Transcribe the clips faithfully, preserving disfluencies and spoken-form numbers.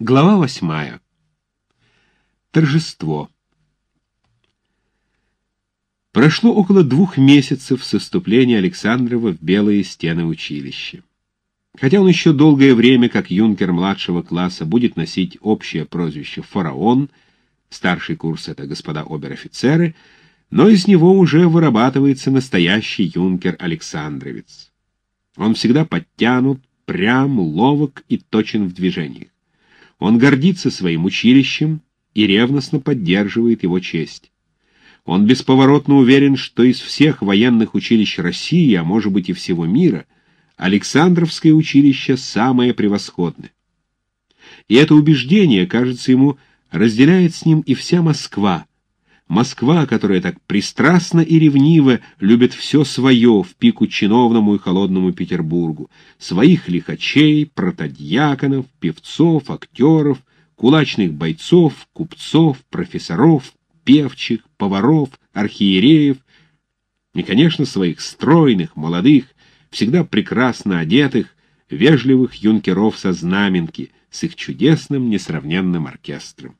Глава восьмая. Торжество. Прошло около двух месяцев с вступления Александрова в белые стены училища. Хотя он еще долгое время, как юнкер младшего класса, будет носить общее прозвище «Фараон», старший курс — это господа обер-офицеры, но из него уже вырабатывается настоящий юнкер-александровец. Он всегда подтянут, прям, ловок и точен в движениях. Он гордится своим училищем и ревностно поддерживает его честь. Он бесповоротно уверен, что из всех военных училищ России, а может быть и всего мира, Александровское училище самое превосходное. И это убеждение, кажется ему, разделяет с ним и вся Москва. Москва, которая так пристрастно и ревниво любит все свое в пику чиновному и холодному Петербургу, своих лихачей, протодьяконов, певцов, актеров, кулачных бойцов, купцов, профессоров, певчих, поваров, архиереев и, конечно, своих стройных, молодых, всегда прекрасно одетых, вежливых юнкеров со знаменки с их чудесным, несравненным оркестром.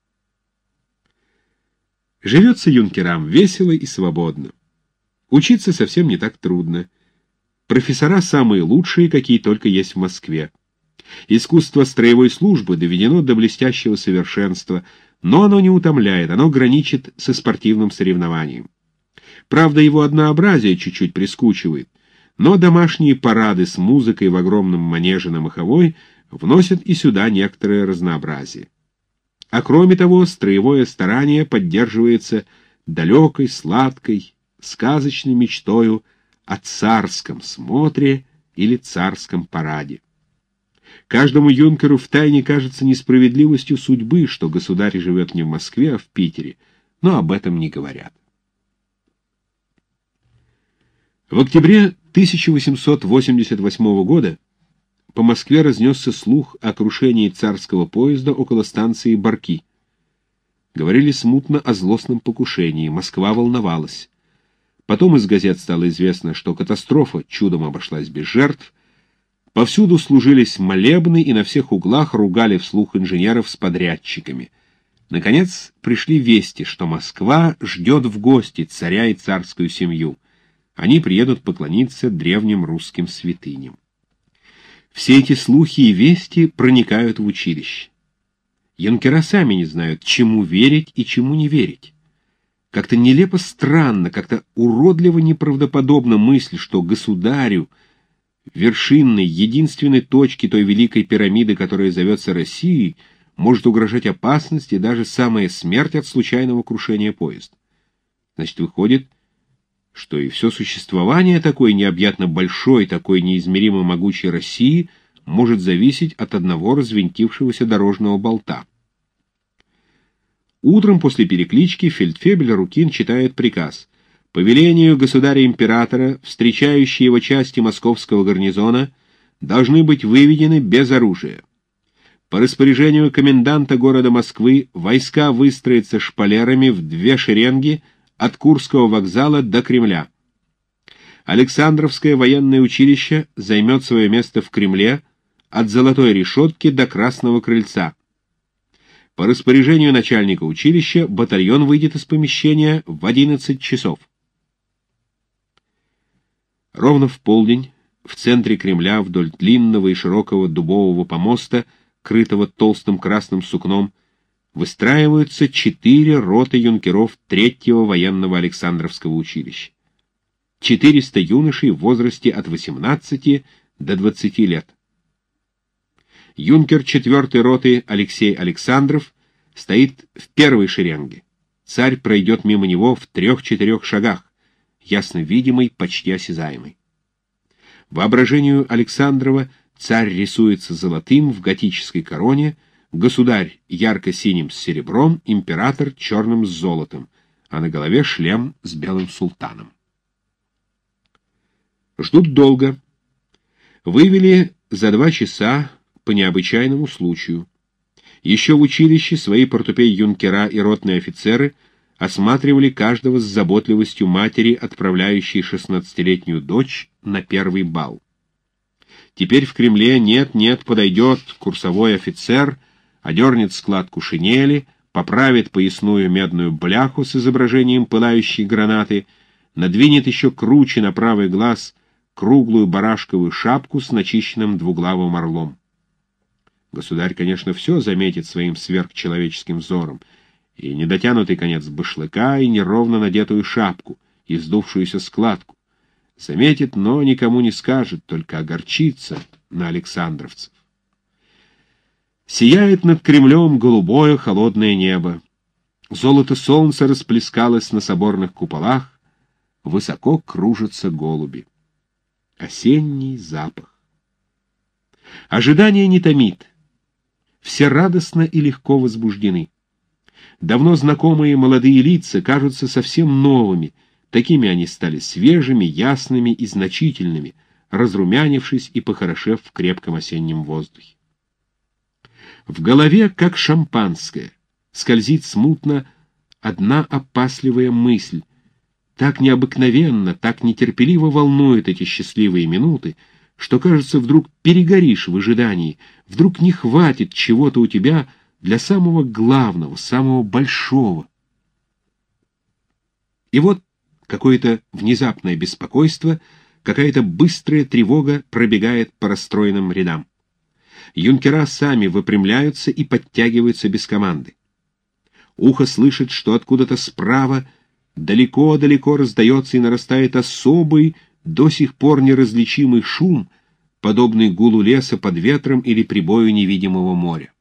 Живется юнкерам весело и свободно. Учиться совсем не так трудно. Профессора самые лучшие, какие только есть в Москве. Искусство строевой службы доведено до блестящего совершенства, но оно не утомляет, оно граничит со спортивным соревнованием. Правда, его однообразие чуть-чуть прискучивает, но домашние парады с музыкой в огромном манеже на Маховой вносят и сюда некоторое разнообразие. А кроме того, строевое старание поддерживается далекой, сладкой, сказочной мечтою о царском смотре или царском параде. Каждому юнкеру втайне кажется несправедливостью судьбы, что государь живет не в Москве, а в Питере, но об этом не говорят. В октябре тысяча восемьсот восемьдесят восьмого года по Москве разнесся слух о крушении царского поезда около станции Барки. Говорили смутно о злостном покушении, Москва волновалась. Потом из газет стало известно, что катастрофа чудом обошлась без жертв. Повсюду служились молебны и на всех углах ругали вслух инженеров с подрядчиками. Наконец пришли вести, что Москва ждет в гости царя и царскую семью. Они приедут поклониться древним русским святыням. Все эти слухи и вести проникают в училище. Юнкера сами не знают, чему верить и чему не верить. Как-то нелепо странно, как-то уродливо неправдоподобна мысль, что государю, вершинной, единственной точке той великой пирамиды, которая зовется Россией, может угрожать опасность и даже самая смерть от случайного крушения поезда. Значит, выходит, что и все существование такой необъятно большой, такой неизмеримо могучей России может зависеть от одного развинтившегося дорожного болта. Утром после переклички фельдфебель Рукин читает приказ. По велению государя-императора встречающие его части московского гарнизона должны быть выведены без оружия. По распоряжению коменданта города Москвы войска выстроятся шпалерами в две шеренги от Курского вокзала до Кремля. Александровское военное училище займет свое место в Кремле от Золотой решетки до Красного крыльца. По распоряжению начальника училища батальон выйдет из помещения в одиннадцать часов. Ровно в полдень в центре Кремля вдоль длинного и широкого дубового помоста, крытого толстым красным сукном, выстраиваются четыре роты юнкеров третьего военного Александровского училища. Четыреста юношей в возрасте от восемнадцати до двадцати лет. Юнкер четвертой роты Алексей Александров стоит в первой шеренге. Царь пройдет мимо него в трех-четырех шагах, ясно видимый, почти осязаемый. Воображению Александрова царь рисуется золотым в готической короне, государь ярко-синим с серебром, император черным с золотом, а на голове шлем с белым султаном. Ждут долго. Вывели за два часа по необычайному случаю. Еще в училище свои портупей-юнкера и ротные офицеры осматривали каждого с заботливостью матери, отправляющей шестнадцатилетнюю дочь на первый бал. Теперь в Кремле нет-нет подойдет курсовой офицер, одернет складку шинели, поправит поясную медную бляху с изображением пылающей гранаты, надвинет еще круче на правый глаз круглую барашковую шапку с начищенным двуглавым орлом. Государь, конечно, все заметит своим сверхчеловеческим взором, и недотянутый конец башлыка, и неровно надетую шапку, и вздувшуюся складку. Заметит, но никому не скажет, только огорчится на александровцев. Сияет над Кремлем голубое холодное небо. Золото солнца расплескалось на соборных куполах, высоко кружатся голуби. Осенний запах. Ожидание не томит. Все радостно и легко возбуждены. Давно знакомые молодые лица кажутся совсем новыми, такими они стали свежими, ясными и значительными, разрумянившись и похорошев в крепком осеннем воздухе. В голове, как шампанское, скользит смутно одна опасливая мысль. Так необыкновенно, так нетерпеливо волнует эти счастливые минуты, что, кажется, вдруг перегоришь в ожидании, вдруг не хватит чего-то у тебя для самого главного, самого большого. И вот какое-то внезапное беспокойство, какая-то быстрая тревога пробегает по расстроенным рядам. Юнкера сами выпрямляются и подтягиваются без команды. Ухо слышит, что откуда-то справа далеко-далеко раздается и нарастает особый, до сих пор неразличимый шум, подобный гулу леса под ветром или прибою невидимого моря.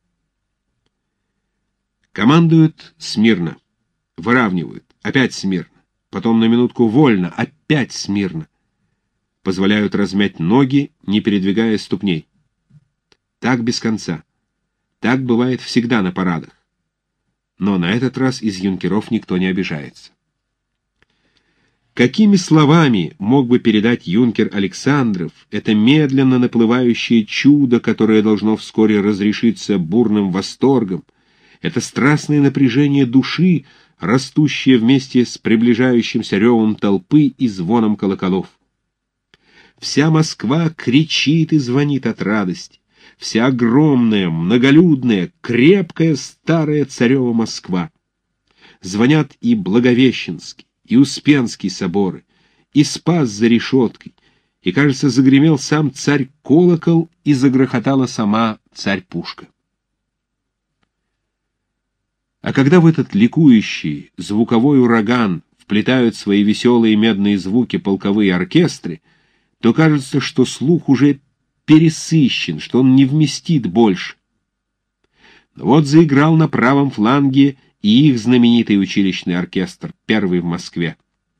Командуют смирно, выравнивают, опять смирно, потом на минутку вольно, опять смирно. Позволяют размять ноги, не передвигая ступней. Так без конца. Так бывает всегда на парадах. Но на этот раз из юнкеров никто не обижается. Какими словами мог бы передать юнкер Александров это медленно наплывающее чудо, которое должно вскоре разрешиться бурным восторгом, это страстное напряжение души, растущее вместе с приближающимся ревом толпы и звоном колоколов? Вся Москва кричит и звонит от радости. Вся огромная, многолюдная, крепкая старая царева Москва. Звонят и Благовещенский, и Успенский соборы, и Спас за решеткой, и, кажется, загремел сам царь-колокол, и загрохотала сама царь-пушка. А когда в этот ликующий звуковой ураган вплетают свои веселые медные звуки полковые оркестры, то кажется, что слух уже пересыщен, что он не вместит больше. Но вот заиграл на правом фланге и их знаменитый училищный оркестр, первый в Москве.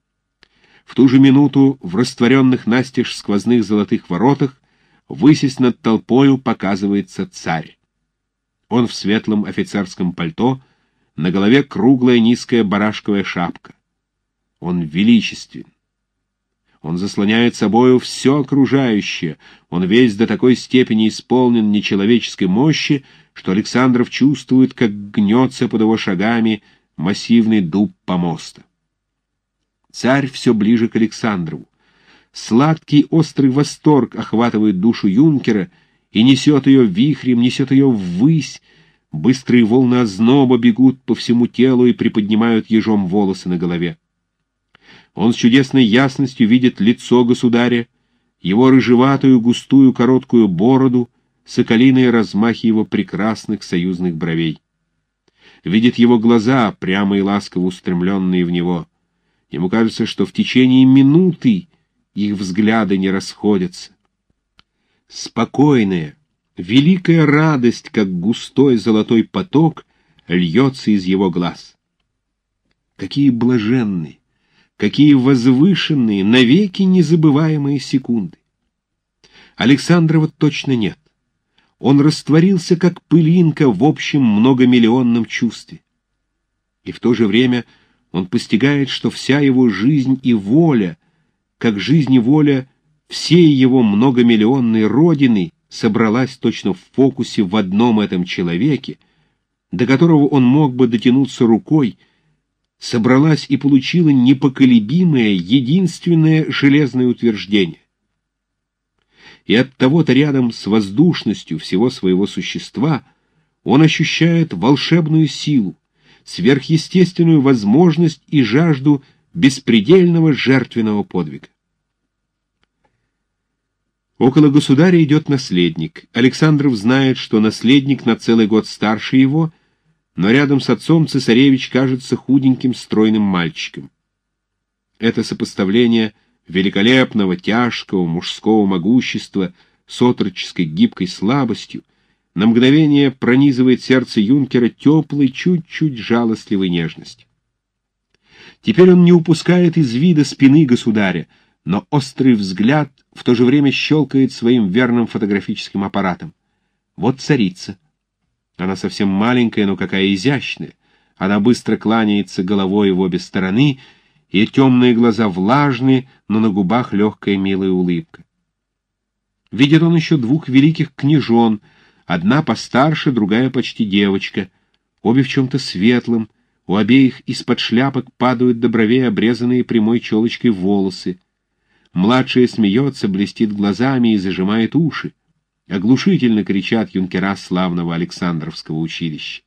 В ту же минуту в растворенных настежь сквозных золотых воротах высясь над толпою показывается царь. Он в светлом офицерском пальто, на голове круглая низкая барашковая шапка. Он величествен. Он заслоняет собою все окружающее, он весь до такой степени исполнен нечеловеческой мощи, что Александров чувствует, как гнется под его шагами массивный дуб помоста. Царь все ближе к Александрову. Сладкий острый восторг охватывает душу юнкера и несет ее вихрем, несет ее ввысь. Быстрые волны озноба бегут по всему телу и приподнимают ежом волосы на голове. Он с чудесной ясностью видит лицо государя, его рыжеватую густую короткую бороду, соколиные размахи его прекрасных союзных бровей. Видит его глаза, прямо и ласково устремленные в него. Ему кажется, что в течение минуты их взгляды не расходятся. Спокойная, великая радость, как густой золотой поток, льется из его глаз. Какие блаженные, какие возвышенные, навеки незабываемые секунды! Александрова точно нет. Он растворился, как пылинка, в общем многомиллионном чувстве. И в то же время он постигает, что вся его жизнь и воля, как жизнь и воля всей его многомиллионной родины, собралась точно в фокусе в одном этом человеке, до которого он мог бы дотянуться рукой, собралась и получила непоколебимое, единственное железное утверждение. И от того-то рядом с воздушностью всего своего существа Он ощущает волшебную силу, сверхъестественную возможность и жажду беспредельного жертвенного подвига. Около государя идет наследник. Александров знает, что наследник на целый год старше его, но рядом с отцом цесаревич кажется худеньким стройным мальчиком. Это сопоставление великолепного, тяжкого, мужского могущества с отроческой гибкой слабостью на мгновение пронизывает сердце юнкера теплой, чуть-чуть жалостливой нежностью. Теперь он не упускает из вида спины государя, но острый взгляд в то же время щелкает своим верным фотографическим аппаратом. Вот царица. Она совсем маленькая, но какая изящная. Она быстро кланяется головой в обе стороны, и темные глаза влажные, но на губах легкая милая улыбка. Видит он еще двух великих княжон, одна постарше, другая почти девочка, обе в чем-то светлом, у обеих из-под шляпок падают до бровей обрезанные прямой челочкой волосы. Младшая смеется, блестит глазами и зажимает уши. Оглушительно кричат юнкера славного Александровского училища.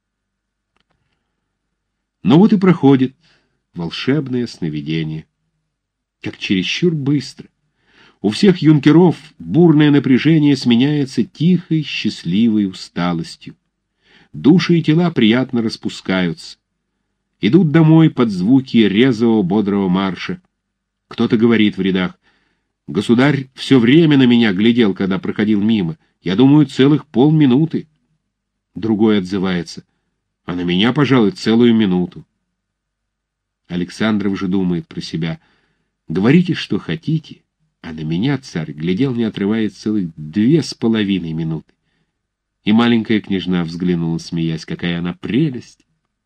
Но вот и проходит волшебное сновидение. Как чересчур быстро. У всех юнкеров бурное напряжение сменяется тихой, счастливой усталостью. Души и тела приятно распускаются. Идут домой под звуки резвого бодрого марша. Кто-то говорит в рядах: «Государь все время на меня глядел, когда проходил мимо. Я думаю, целых полминуты». Другой отзывается: «А на меня, пожалуй, целую минуту». Александров же думает про себя: «Говорите, что хотите, а на меня царь глядел, не отрываясь, целых две с половиной минуты». И маленькая княжна взглянула, смеясь: «Какая она прелесть!»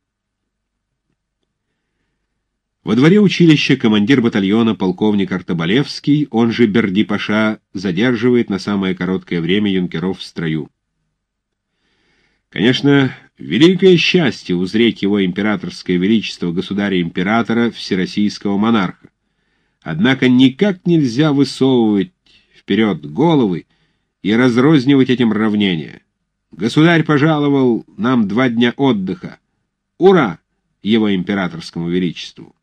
Во дворе училища командир батальона полковник Артобалевский, он же Берди-паша, задерживает на самое короткое время юнкеров в строю. Конечно, великое счастье узреть его императорское величество государя-императора всероссийского монарха. Однако никак нельзя высовывать вперед головы и разрознивать этим равнения. Государь пожаловал нам два дня отдыха. Ура его императорскому величеству!